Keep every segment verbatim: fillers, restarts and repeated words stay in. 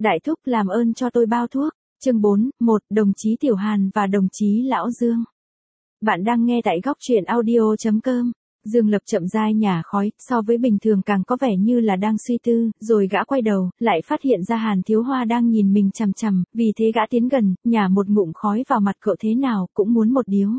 Đại thúc làm ơn cho tôi bao thuốc. Chương bốn, một, đồng chí Tiểu Hàn và đồng chí Lão Dương. Bạn đang nghe tại góc truyện audio chấm com. Dương Lập chậm rãi nhả khói, so với bình thường càng có vẻ như là đang suy tư, rồi gã quay đầu, lại phát hiện ra Hàn Thiếu Hoa đang nhìn mình chằm chằm, vì thế gã tiến gần, nhả một ngụm khói vào mặt cậu, thế nào cũng muốn một điếu.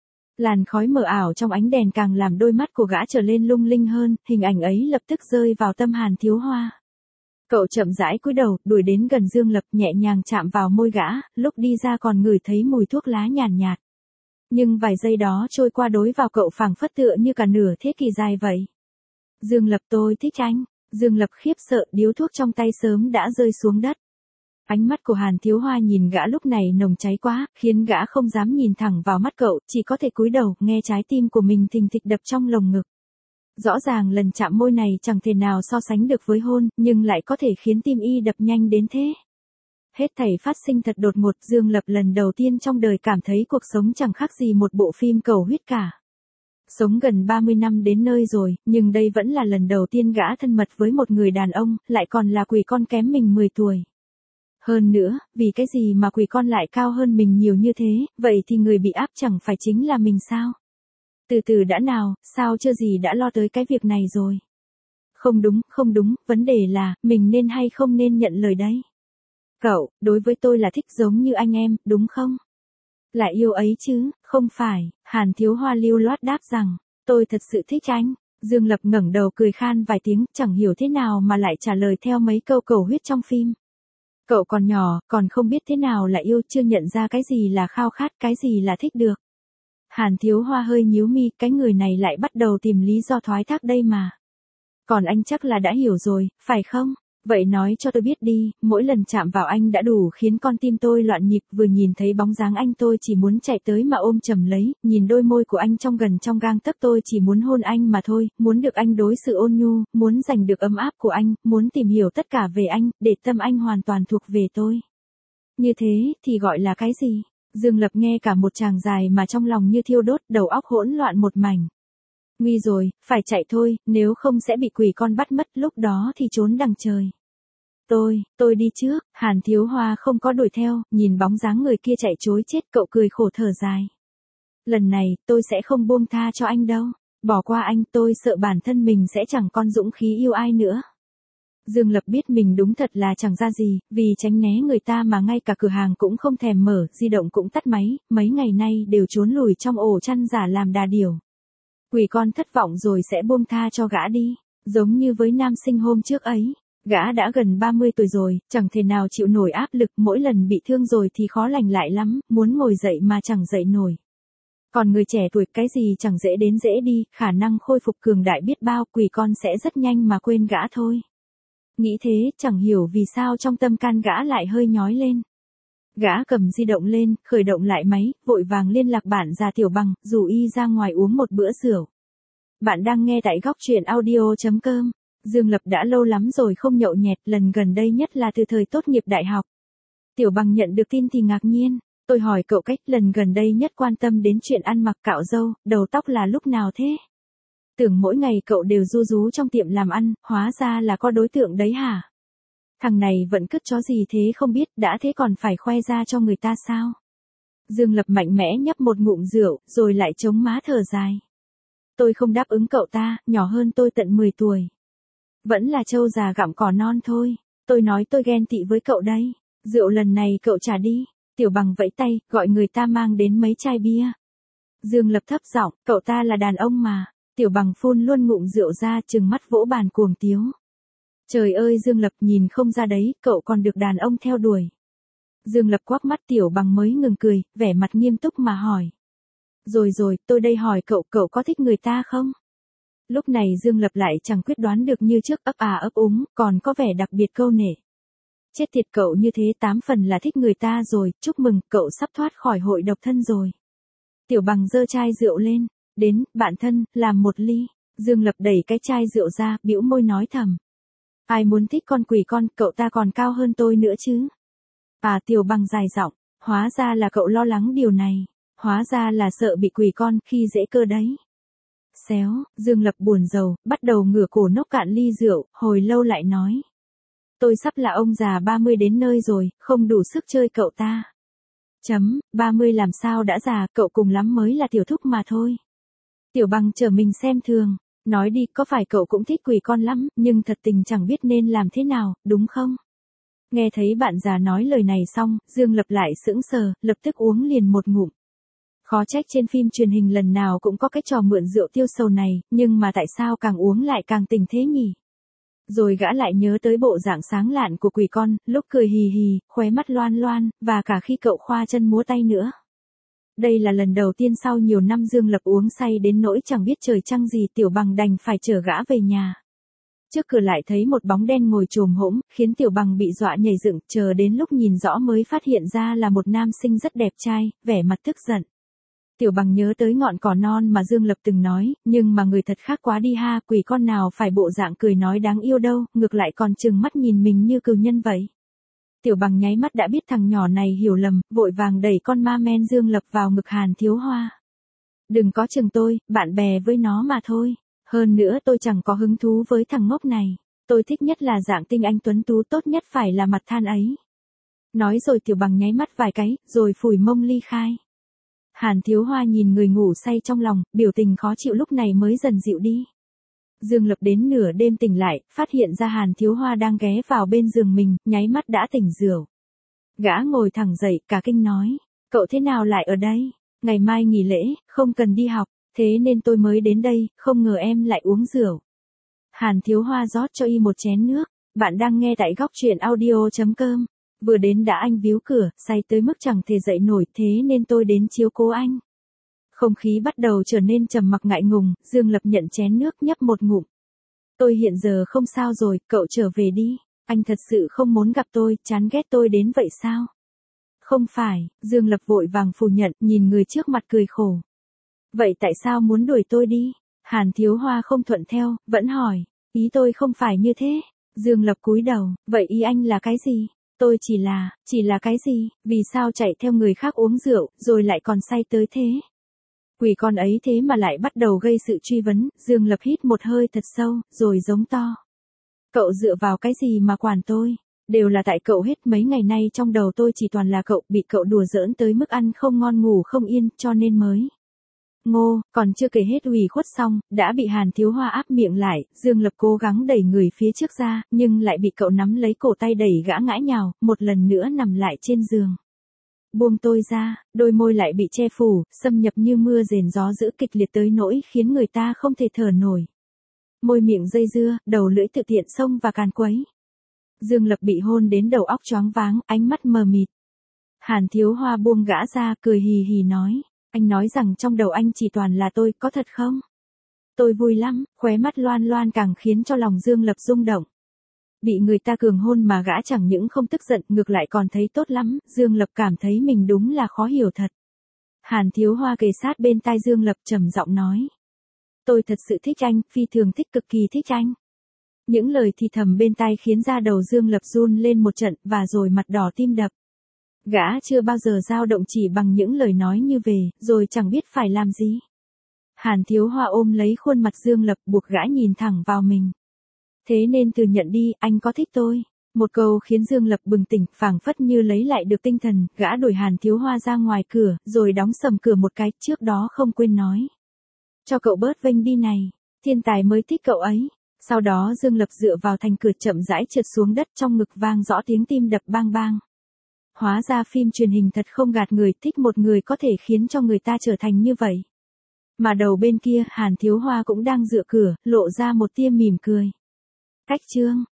Làn khói mờ ảo trong ánh đèn càng làm đôi mắt của gã trở lên lung linh hơn, hình ảnh ấy lập tức rơi vào tâm Hàn Thiếu Hoa. Cậu chậm rãi cúi đầu, đuổi đến gần Dương Lập, nhẹ nhàng chạm vào môi gã, lúc đi ra còn ngửi thấy mùi thuốc lá nhàn nhạt, nhạt. Nhưng vài giây đó trôi qua đối vào cậu phảng phất tựa như cả nửa thế kỷ dài vậy. Dương Lập, tôi thích anh. Dương Lập khiếp sợ, điếu thuốc trong tay sớm đã rơi xuống đất. Ánh mắt của Hàn Thiếu Hoa nhìn gã lúc này nồng cháy quá, khiến gã không dám nhìn thẳng vào mắt cậu, chỉ có thể cúi đầu, nghe trái tim của mình thình thịch đập trong lồng ngực. Rõ ràng lần chạm môi này chẳng thể nào so sánh được với hôn, nhưng lại có thể khiến tim y đập nhanh đến thế. Hết thảy phát sinh thật đột ngột, Dương Lập lần đầu tiên trong đời cảm thấy cuộc sống chẳng khác gì một bộ phim cầu huyết cả. Sống gần ba mươi năm đến nơi rồi, nhưng đây vẫn là lần đầu tiên gã thân mật với một người đàn ông, lại còn là quỷ con kém mình mười tuổi. Hơn nữa, vì cái gì mà quỷ con lại cao hơn mình nhiều như thế, vậy thì người bị áp chẳng phải chính là mình sao? Từ từ đã nào, sao chưa gì đã lo tới cái việc này rồi? Không đúng, không đúng, vấn đề là, mình nên hay không nên nhận lời đấy? Cậu, đối với tôi là thích giống như anh em, đúng không? Là yêu ấy chứ, không phải. Hàn Thiếu Hoa lưu loát đáp rằng, tôi thật sự thích anh. Dương Lập ngẩng đầu cười khan vài tiếng, chẳng hiểu thế nào mà lại trả lời theo mấy câu cầu huyết trong phim. Cậu còn nhỏ, còn không biết thế nào là yêu, chưa nhận ra cái gì là khao khát, cái gì là thích được. Hàn Thiếu Hoa hơi nhíu mi, cái người này lại bắt đầu tìm lý do thoái thác đây mà. Còn anh chắc là đã hiểu rồi, phải không? Vậy nói cho tôi biết đi, mỗi lần chạm vào anh đã đủ khiến con tim tôi loạn nhịp, vừa nhìn thấy bóng dáng anh tôi chỉ muốn chạy tới mà ôm chầm lấy, nhìn đôi môi của anh trong gần trong gang tấc tôi chỉ muốn hôn anh mà thôi, muốn được anh đối xử ôn nhu, muốn giành được ấm áp của anh, muốn tìm hiểu tất cả về anh, để tâm anh hoàn toàn thuộc về tôi. Như thế, thì gọi là cái gì? Dương Lập nghe cả một tràng dài mà trong lòng như thiêu đốt, đầu óc hỗn loạn một mảnh. Nguy rồi, phải chạy thôi, nếu không sẽ bị quỷ con bắt mất, lúc đó thì trốn đằng trời. Tôi, tôi đi trước. Hàn Thiếu Hoa không có đuổi theo, nhìn bóng dáng người kia chạy trối chết, cậu cười khổ thở dài. Lần này, tôi sẽ không buông tha cho anh đâu. Bỏ qua anh, tôi sợ bản thân mình sẽ chẳng còn dũng khí yêu ai nữa. Dương Lập biết mình đúng thật là chẳng ra gì, vì tránh né người ta mà ngay cả cửa hàng cũng không thèm mở, di động cũng tắt máy, mấy ngày nay đều trốn lùi trong ổ chăn giả làm đà điểu. Quỷ con thất vọng rồi sẽ buông tha cho gã đi, giống như với nam sinh hôm trước ấy. Gã đã gần ba mươi tuổi rồi, chẳng thể nào chịu nổi áp lực, mỗi lần bị thương rồi thì khó lành lại lắm, muốn ngồi dậy mà chẳng dậy nổi. Còn người trẻ tuổi, cái gì chẳng dễ đến dễ đi, khả năng khôi phục cường đại biết bao, quỷ con sẽ rất nhanh mà quên gã thôi. Nghĩ thế, chẳng hiểu vì sao trong tâm can gã lại hơi nhói lên. Gã cầm di động lên, khởi động lại máy, vội vàng liên lạc bạn già Tiểu Bằng, rủ y ra ngoài uống một bữa rượu. Bạn đang nghe tại góc truyện audio chấm com. Dương Lập đã lâu lắm rồi không nhậu nhẹt, lần gần đây nhất là từ thời tốt nghiệp đại học. Tiểu Bằng nhận được tin thì ngạc nhiên. Tôi hỏi cậu cách lần gần đây nhất quan tâm đến chuyện ăn mặc cạo râu, đầu tóc là lúc nào thế? Tưởng mỗi ngày cậu đều ru rú trong tiệm làm ăn, hóa ra là có đối tượng đấy hả? Thằng này vẫn cứt chó gì thế không biết, đã thế còn phải khoe ra cho người ta sao? Dương Lập mạnh mẽ nhấp một ngụm rượu, rồi lại chống má thở dài. Tôi không đáp ứng cậu ta, nhỏ hơn tôi tận mười tuổi. Vẫn là trâu già gặm cỏ non thôi. Tôi nói tôi ghen tị với cậu đây. Rượu lần này cậu trả đi. Tiểu Bằng vẫy tay, gọi người ta mang đến mấy chai bia. Dương Lập thấp giọng, cậu ta là đàn ông mà. Tiểu Bằng phun luôn ngụm rượu ra, trừng mắt vỗ bàn cuồng tiếu. Trời ơi Dương Lập, nhìn không ra đấy, cậu còn được đàn ông theo đuổi. Dương Lập quắc mắt, Tiểu Bằng mới ngừng cười, vẻ mặt nghiêm túc mà hỏi. Rồi rồi, tôi đây hỏi cậu, cậu có thích người ta không? Lúc này Dương Lập lại chẳng quyết đoán được như trước, ấp à ấp úng, còn có vẻ đặc biệt câu nể. Chết tiệt, cậu như thế tám phần là thích người ta rồi, chúc mừng, cậu sắp thoát khỏi hội độc thân rồi. Tiểu Bằng giơ chai rượu lên, đến, bạn thân, làm một ly. Dương Lập đẩy cái chai rượu ra, bĩu môi nói thầm. Ai muốn thích con quỷ con, cậu ta còn cao hơn tôi nữa chứ. À, Tiểu Bằng dài giọng, hóa ra là cậu lo lắng điều này, hóa ra là sợ bị quỷ con khi dễ cơ đấy. Xéo, Dương Lập buồn rầu, bắt đầu ngửa cổ nốc cạn ly rượu, hồi lâu lại nói. Tôi sắp là ông già ba mươi đến nơi rồi, không đủ sức chơi cậu ta. Chấm, ba mươi làm sao đã già, cậu cùng lắm mới là tiểu thúc mà thôi. Tiểu Bằng chờ mình xem thường, nói đi, có phải cậu cũng thích quỷ con lắm, nhưng thật tình chẳng biết nên làm thế nào, đúng không? Nghe thấy bạn già nói lời này xong, Dương Lập lại sững sờ, lập tức uống liền một ngụm. Khó trách trên phim truyền hình lần nào cũng có cái trò mượn rượu tiêu sầu này, nhưng mà tại sao càng uống lại càng tỉnh thế nhỉ? Rồi gã lại nhớ tới bộ dạng sáng lạn của quỷ con, lúc cười hì hì, khóe mắt loan loan, và cả khi cậu khoa chân múa tay nữa. Đây là lần đầu tiên sau nhiều năm Dương Lập uống say đến nỗi chẳng biết trời trăng gì, Tiểu Bằng đành phải chở gã về nhà. Trước cửa lại thấy một bóng đen ngồi chồm hổm, khiến Tiểu Bằng bị dọa nhảy dựng, chờ đến lúc nhìn rõ mới phát hiện ra là một nam sinh rất đẹp trai, vẻ mặt tức giận. Tiểu Bằng nhớ tới ngọn cỏ non mà Dương Lập từng nói, nhưng mà người thật khác quá đi ha, quỷ con nào phải bộ dạng cười nói đáng yêu đâu, ngược lại còn trừng mắt nhìn mình như cừu nhân vậy. Tiểu Bằng nháy mắt đã biết thằng nhỏ này hiểu lầm, vội vàng đẩy con ma men Dương Lập vào ngực Hàn Thiếu Hoa. Đừng có chừng tôi, bạn bè với nó mà thôi. Hơn nữa tôi chẳng có hứng thú với thằng ngốc này. Tôi thích nhất là dạng tinh anh tuấn tú, tốt nhất phải là mặt than ấy. Nói rồi Tiểu Bằng nháy mắt vài cái, rồi phủi mông ly khai. Hàn Thiếu Hoa nhìn người ngủ say trong lòng, biểu tình khó chịu lúc này mới dần dịu đi. Dương Lập đến nửa đêm tỉnh lại, phát hiện ra Hàn Thiếu Hoa đang ghé vào bên giường mình, nháy mắt đã tỉnh rượu. Gã ngồi thẳng dậy, cả kinh nói, cậu thế nào lại ở đây? Ngày mai nghỉ lễ, không cần đi học, thế nên tôi mới đến đây, không ngờ em lại uống rượu. Hàn Thiếu Hoa rót cho y một chén nước, bạn đang nghe tại góc truyện audio chấm com. Vừa đến đã anh víu cửa, say tới mức chẳng thể dậy nổi, thế nên tôi đến chiếu cố anh. Không khí bắt đầu trở nên trầm mặc ngại ngùng, Dương Lập nhận chén nước nhấp một ngụm. Tôi hiện giờ không sao rồi, cậu trở về đi. Anh thật sự không muốn gặp tôi, chán ghét tôi đến vậy sao? Không phải, Dương Lập vội vàng phủ nhận, nhìn người trước mặt cười khổ. Vậy tại sao muốn đuổi tôi đi? Hàn Thiếu Hoa không thuận theo, vẫn hỏi. Ý tôi không phải như thế. Dương Lập cúi đầu, vậy ý anh là cái gì? Tôi chỉ là, chỉ là cái gì? Vì sao chạy theo người khác uống rượu, rồi lại còn say tới thế? Quỷ con ấy thế mà lại bắt đầu gây sự truy vấn, Dương Lập hít một hơi thật sâu, rồi giống to. Cậu dựa vào cái gì mà quản tôi? Đều là tại cậu hết, mấy ngày nay trong đầu tôi chỉ toàn là cậu, bị cậu đùa giỡn tới mức ăn không ngon ngủ không yên, cho nên mới. Ngô, còn chưa kể hết ủy khuất xong, đã bị Hàn Thiếu Hoa áp miệng lại, Dương Lập cố gắng đẩy người phía trước ra, nhưng lại bị cậu nắm lấy cổ tay đẩy gã ngã nhào, một lần nữa nằm lại trên giường. Buông tôi ra, đôi môi lại bị che phủ, xâm nhập như mưa rền gió dữ kịch liệt tới nỗi khiến người ta không thể thở nổi. Môi miệng dây dưa, đầu lưỡi tự tiện xông và càn quấy. Dương Lập bị hôn đến đầu óc choáng váng, ánh mắt mờ mịt. Hàn Thiếu Hoa buông gã ra, cười hì hì nói. Anh nói rằng trong đầu anh chỉ toàn là tôi, có thật không? Tôi vui lắm, khóe mắt loan loan càng khiến cho lòng Dương Lập rung động. Bị người ta cường hôn mà gã chẳng những không tức giận, ngược lại còn thấy tốt lắm, Dương Lập cảm thấy mình đúng là khó hiểu thật. Hàn Thiếu Hoa kề sát bên tai Dương Lập trầm giọng nói. Tôi thật sự thích anh, phi thường thích, cực kỳ thích anh. Những lời thì thầm bên tai khiến da đầu Dương Lập run lên một trận, và rồi mặt đỏ tim đập. Gã chưa bao giờ dao động chỉ bằng những lời nói như về, rồi chẳng biết phải làm gì. Hàn Thiếu Hoa ôm lấy khuôn mặt Dương Lập, buộc gã nhìn thẳng vào mình. Thế nên thừa nhận đi, anh có thích tôi. Một câu khiến Dương Lập bừng tỉnh, phảng phất như lấy lại được tinh thần, gã đuổi Hàn Thiếu Hoa ra ngoài cửa, rồi đóng sầm cửa một cái, trước đó không quên nói. Cho cậu bớt vênh đi này, thiên tài mới thích cậu ấy. Sau đó Dương Lập dựa vào thành cửa chậm rãi trượt xuống đất, trong ngực vang rõ tiếng tim đập bang bang. Hóa ra phim truyền hình thật không gạt người, thích một người có thể khiến cho người ta trở thành như vậy. Mà đầu bên kia, Hàn Thiếu Hoa cũng đang dựa cửa, lộ ra một tia mỉm cười. Cách chương